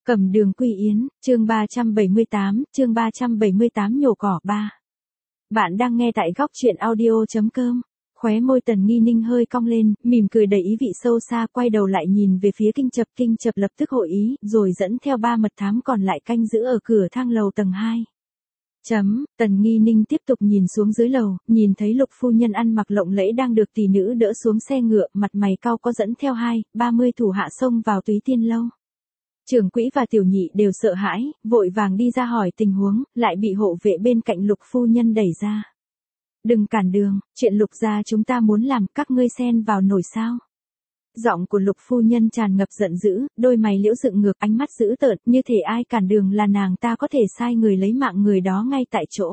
Cẩm Đường Quy Yến, chương 378 nhổ cỏ 3. Bạn đang nghe tại góc truyện audio.com. Khóe môi Tần Nghi Ninh hơi cong lên, mỉm cười đầy ý vị sâu xa, quay đầu lại nhìn về phía Kinh Chập lập tức hội ý, rồi dẫn theo 3 mật thám còn lại canh giữ ở cửa thang lầu tầng 2. Tần Nghi Ninh tiếp tục nhìn xuống dưới lầu, nhìn thấy Lục phu nhân ăn mặc lộng lẫy đang được tỷ nữ đỡ xuống xe ngựa, mặt mày cau có dẫn theo 20-30 thủ hạ xông vào Túy Tiên lâu. Trưởng quỹ và tiểu nhị đều sợ hãi, vội vàng đi ra hỏi tình huống, lại bị hộ vệ bên cạnh Lục phu nhân đẩy ra. Đừng cản đường, chuyện Lục gia chúng ta muốn làm, các ngươi xen vào nổi sao? Giọng của Lục phu nhân tràn ngập giận dữ, đôi mày liễu dựng ngược, ánh mắt dữ tợn, như thể ai cản đường là nàng ta có thể sai người lấy mạng người đó ngay tại chỗ.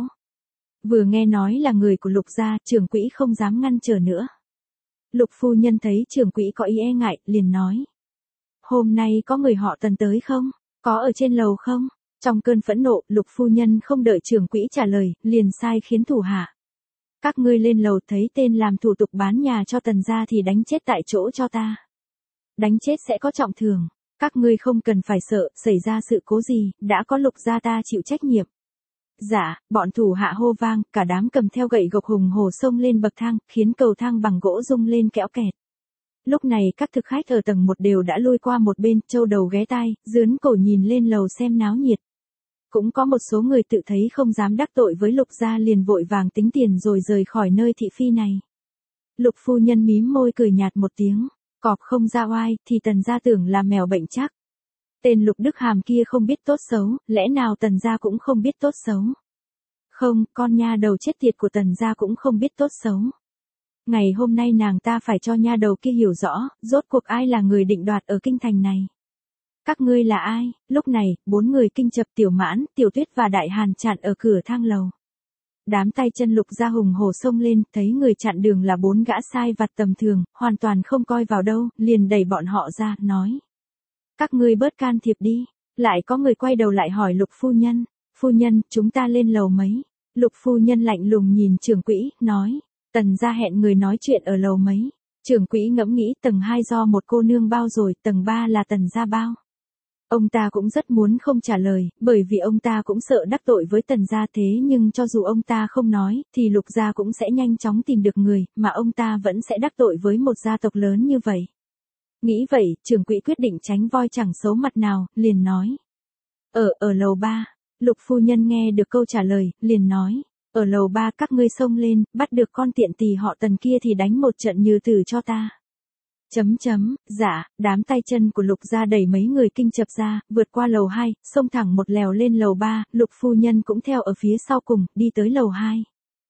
Vừa nghe nói là người của Lục gia, trưởng quỹ không dám ngăn trở nữa. Lục phu nhân thấy trưởng quỹ có ý e ngại, liền nói: "Hôm nay có người họ Tần tới không? Có ở trên lầu không?" Trong cơn phẫn nộ, Lục phu nhân không đợi trưởng quỹ trả lời, liền sai khiến thủ hạ: "Các ngươi lên lầu, thấy tên làm thủ tục bán nhà cho Tần gia thì đánh chết tại chỗ cho ta. Đánh chết sẽ có trọng thưởng, các ngươi không cần phải sợ, xảy ra sự cố gì, đã có Lục gia ta chịu trách nhiệm." Dạ, bọn thủ hạ hô vang, cả đám cầm theo gậy gộc hùng hổ xông lên bậc thang, khiến cầu thang bằng gỗ rung lên kẽo kẹt. Lúc này các thực khách ở tầng 1 đều đã lui qua một bên, châu đầu ghé tai, dướn cổ nhìn lên lầu xem náo nhiệt. Cũng có một số người tự thấy không dám đắc tội với Lục gia liền vội vàng tính tiền rồi rời khỏi nơi thị phi này. Lục phu nhân mím môi cười nhạt một tiếng: "Cọp không ra oai, thì Tần gia tưởng là mèo bệnh chắc. Tên Lục Đức Hàm kia không biết tốt xấu, lẽ nào Tần gia cũng không biết tốt xấu? Không, con nha đầu chết tiệt của Tần gia cũng không biết tốt xấu. Ngày hôm nay nàng ta phải cho nha đầu kia hiểu rõ, rốt cuộc ai là người định đoạt ở kinh thành này. Các ngươi là ai?" Lúc này, 4 người Kinh Chập, Tiểu Mãn, Tiểu Tuyết và Đại Hàn chặn ở cửa thang lầu. Đám tay chân Lục gia hùng hổ xông lên, thấy người chặn đường là 4 gã sai vặt tầm thường, hoàn toàn không coi vào đâu, liền đẩy bọn họ ra, nói: "Các ngươi bớt can thiệp đi." Lại có người quay đầu lại hỏi Lục phu nhân: "Phu nhân, chúng ta lên lầu mấy?" Lục phu nhân lạnh lùng nhìn trưởng quỹ, nói: "Tần gia hẹn người nói chuyện ở lầu mấy." Trưởng quỹ ngẫm nghĩ, tầng 2 do một cô nương bao rồi, tầng 3 là Tần gia bao. Ông ta cũng rất muốn không trả lời, bởi vì ông ta cũng sợ đắc tội với Tần gia, thế nhưng cho dù ông ta không nói, thì Lục gia cũng sẽ nhanh chóng tìm được người, mà ông ta vẫn sẽ đắc tội với một gia tộc lớn như vậy. Nghĩ vậy, trưởng quỹ quyết định tránh voi chẳng xấu mặt nào, liền nói: Ở lầu 3. Lục phu nhân nghe được câu trả lời, liền nói: "Ở lầu 3, các ngươi xông lên, bắt được con tiện tỳ họ Tần kia thì đánh một trận như tử cho ta." Dạ, đám tay chân của Lục gia đẩy mấy người Kinh Chập ra, vượt qua lầu 2, xông thẳng một lèo lên lầu 3, Lục phu nhân cũng theo ở phía sau cùng, đi tới lầu 2.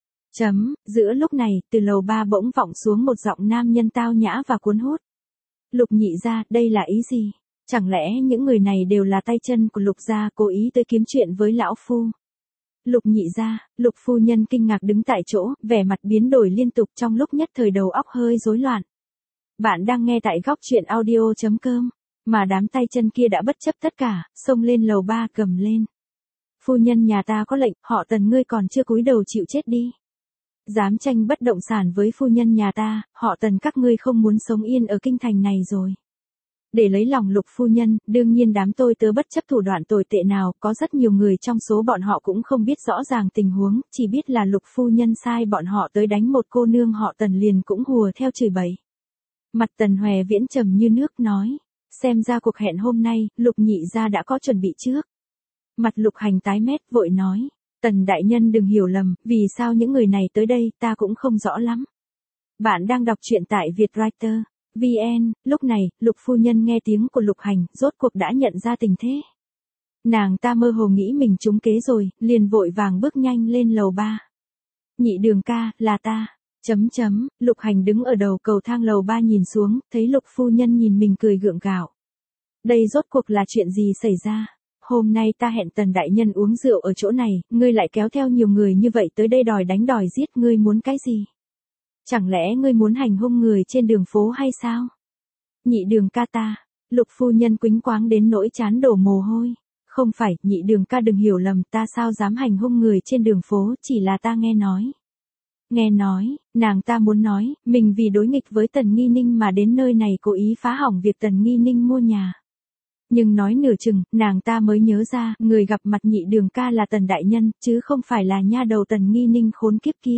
Giữa lúc này, từ lầu 3 bỗng vọng xuống một giọng nam nhân tao nhã và cuốn hút. "Lục nhị gia, đây là ý gì? Chẳng lẽ những người này đều là tay chân của Lục gia cố ý tới kiếm chuyện với lão phu?" "Lục nhị gia." Lục phu nhân kinh ngạc đứng tại chỗ, vẻ mặt biến đổi liên tục, trong lúc nhất thời đầu óc hơi rối loạn. Bạn đang nghe tại góc truyện audio.com, mà đám tay chân kia đã bất chấp tất cả, xông lên lầu 3 gầm lên: "Phu nhân nhà ta có lệnh, họ Tần ngươi còn chưa cúi đầu chịu chết đi. Dám tranh bất động sản với phu nhân nhà ta, họ Tần các ngươi không muốn sống yên ở kinh thành này rồi." Để lấy lòng Lục phu nhân, đương nhiên đám tôi tớ bất chấp thủ đoạn tồi tệ nào, có rất nhiều người trong số bọn họ cũng không biết rõ ràng tình huống, chỉ biết là Lục phu nhân sai bọn họ tới đánh một cô nương họ Tần liền cũng hùa theo chửi bậy. Mặt Tần Hòe Viễn trầm như nước, nói: "Xem ra cuộc hẹn hôm nay, Lục nhị gia đã có chuẩn bị trước." Mặt Lục Hành tái mét, vội nói: "Tần đại nhân đừng hiểu lầm, vì sao những người này tới đây, ta cũng không rõ lắm." Bạn đang đọc truyện tại Vietwriter VN. Lúc này, Lục phu nhân nghe tiếng của Lục Hành, rốt cuộc đã nhận ra tình thế. Nàng ta mơ hồ nghĩ mình trúng kế rồi, liền vội vàng bước nhanh lên lầu 3. "Nhị đường ca, là ta." Lục Hành đứng ở đầu cầu thang lầu 3 nhìn xuống, thấy Lục phu nhân nhìn mình cười gượng gạo. Đây rốt cuộc là chuyện gì xảy ra? "Hôm nay ta hẹn Tần đại nhân uống rượu ở chỗ này, ngươi lại kéo theo nhiều người như vậy tới đây đòi đánh đòi giết, ngươi muốn cái gì? Chẳng lẽ ngươi muốn hành hung người trên đường phố hay sao?" "Nhị đường ca ta." Lục phu nhân quĩnh quáng đến nỗi trán đổ mồ hôi. "Không phải, nhị đường ca đừng hiểu lầm, ta sao dám hành hung người trên đường phố, chỉ là ta nghe nói." Nghe nói, nàng ta muốn nói, mình vì đối nghịch với Tần Nghi Ninh mà đến nơi này cố ý phá hỏng việc Tần Nghi Ninh mua nhà. Nhưng nói nửa chừng, nàng ta mới nhớ ra, người gặp mặt nhị đường ca là Tần đại nhân, chứ không phải là nha đầu Tần Nghi Ninh khốn kiếp kia.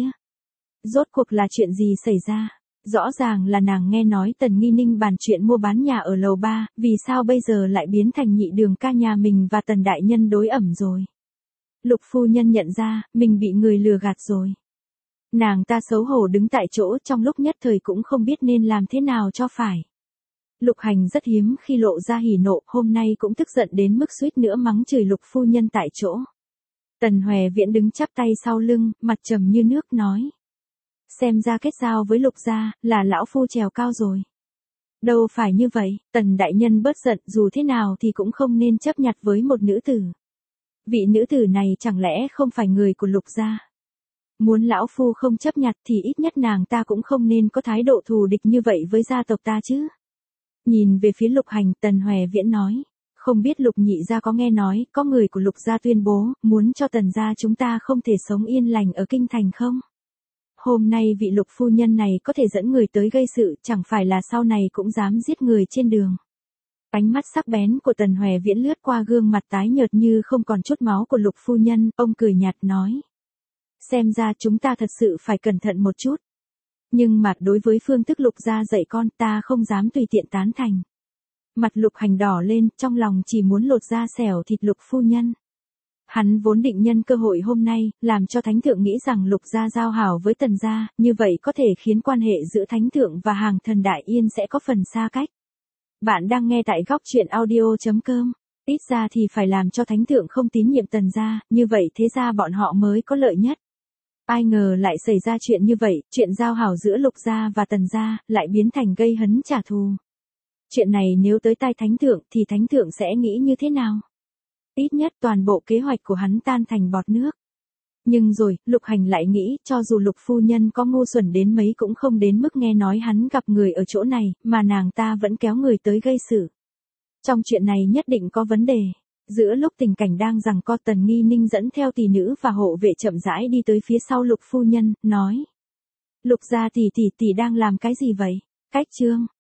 Rốt cuộc là chuyện gì xảy ra? Rõ ràng là nàng nghe nói Tần Nghi Ninh bàn chuyện mua bán nhà ở lầu 3, vì sao bây giờ lại biến thành nhị đường ca nhà mình và Tần đại nhân đối ẩm rồi? Lục phu nhân nhận ra, mình bị người lừa gạt rồi. Nàng ta xấu hổ đứng tại chỗ trong lúc nhất thời cũng không biết nên làm thế nào cho phải. Lục Hành rất hiếm khi lộ ra hỉ nộ, hôm nay cũng tức giận đến mức suýt nữa mắng chửi Lục phu nhân tại chỗ. Tần Hoè Viễn đứng chắp tay sau lưng, mặt trầm như nước nói. Xem ra kết giao với Lục gia, là lão phu trèo cao rồi. Đâu phải như vậy, Tần đại nhân bớt giận, dù thế nào thì cũng không nên chấp nhặt với một nữ tử. Vị nữ tử này chẳng lẽ không phải người của Lục gia? Muốn lão phu không chấp nhặt thì ít nhất nàng ta cũng không nên có thái độ thù địch như vậy với gia tộc ta chứ. Nhìn về phía Lục Hành, Tần Hoè Viễn nói, không biết Lục nhị gia có nghe nói, có người của Lục gia tuyên bố, muốn cho Tần gia chúng ta không thể sống yên lành ở kinh thành không? Hôm nay vị Lục phu nhân này có thể dẫn người tới gây sự, chẳng phải là sau này cũng dám giết người trên đường. Ánh mắt sắc bén của Tần Hoè Viễn lướt qua gương mặt tái nhợt như không còn chút máu của Lục phu nhân, ông cười nhạt nói. Xem ra chúng ta thật sự phải cẩn thận một chút. Nhưng mà đối với phương thức Lục gia dạy con ta không dám tùy tiện tán thành. Mặt Lục Hành đỏ lên, trong lòng chỉ muốn lột da xẻo thịt Lục phu nhân. Hắn vốn định nhân cơ hội hôm nay, làm cho Thánh Thượng nghĩ rằng Lục gia giao hảo với Tần gia, như vậy có thể khiến quan hệ giữa Thánh Thượng và hàng thần Đại Yên sẽ có phần xa cách. Bạn đang nghe tại góc truyện audio.com. Ít ra thì phải làm cho Thánh Thượng không tín nhiệm Tần gia, như vậy thế ra bọn họ mới có lợi nhất. Ai ngờ lại xảy ra chuyện như vậy, chuyện giao hảo giữa Lục gia và Tần gia, lại biến thành gây hấn trả thù. Chuyện này nếu tới tai Thánh Thượng thì Thánh Thượng sẽ nghĩ như thế nào? Ít nhất toàn bộ kế hoạch của hắn tan thành bọt nước. Nhưng rồi, Lục Hành lại nghĩ, cho dù Lục phu nhân có ngu xuẩn đến mấy cũng không đến mức nghe nói hắn gặp người ở chỗ này, mà nàng ta vẫn kéo người tới gây sự. Trong chuyện này nhất định có vấn đề. Giữa lúc tình cảnh đang giằng co, Tần Nghi Ninh dẫn theo tỷ nữ và hộ vệ chậm rãi đi tới phía sau Lục phu nhân, nói. Lục gia tỷ đang làm cái gì vậy? Cách chương.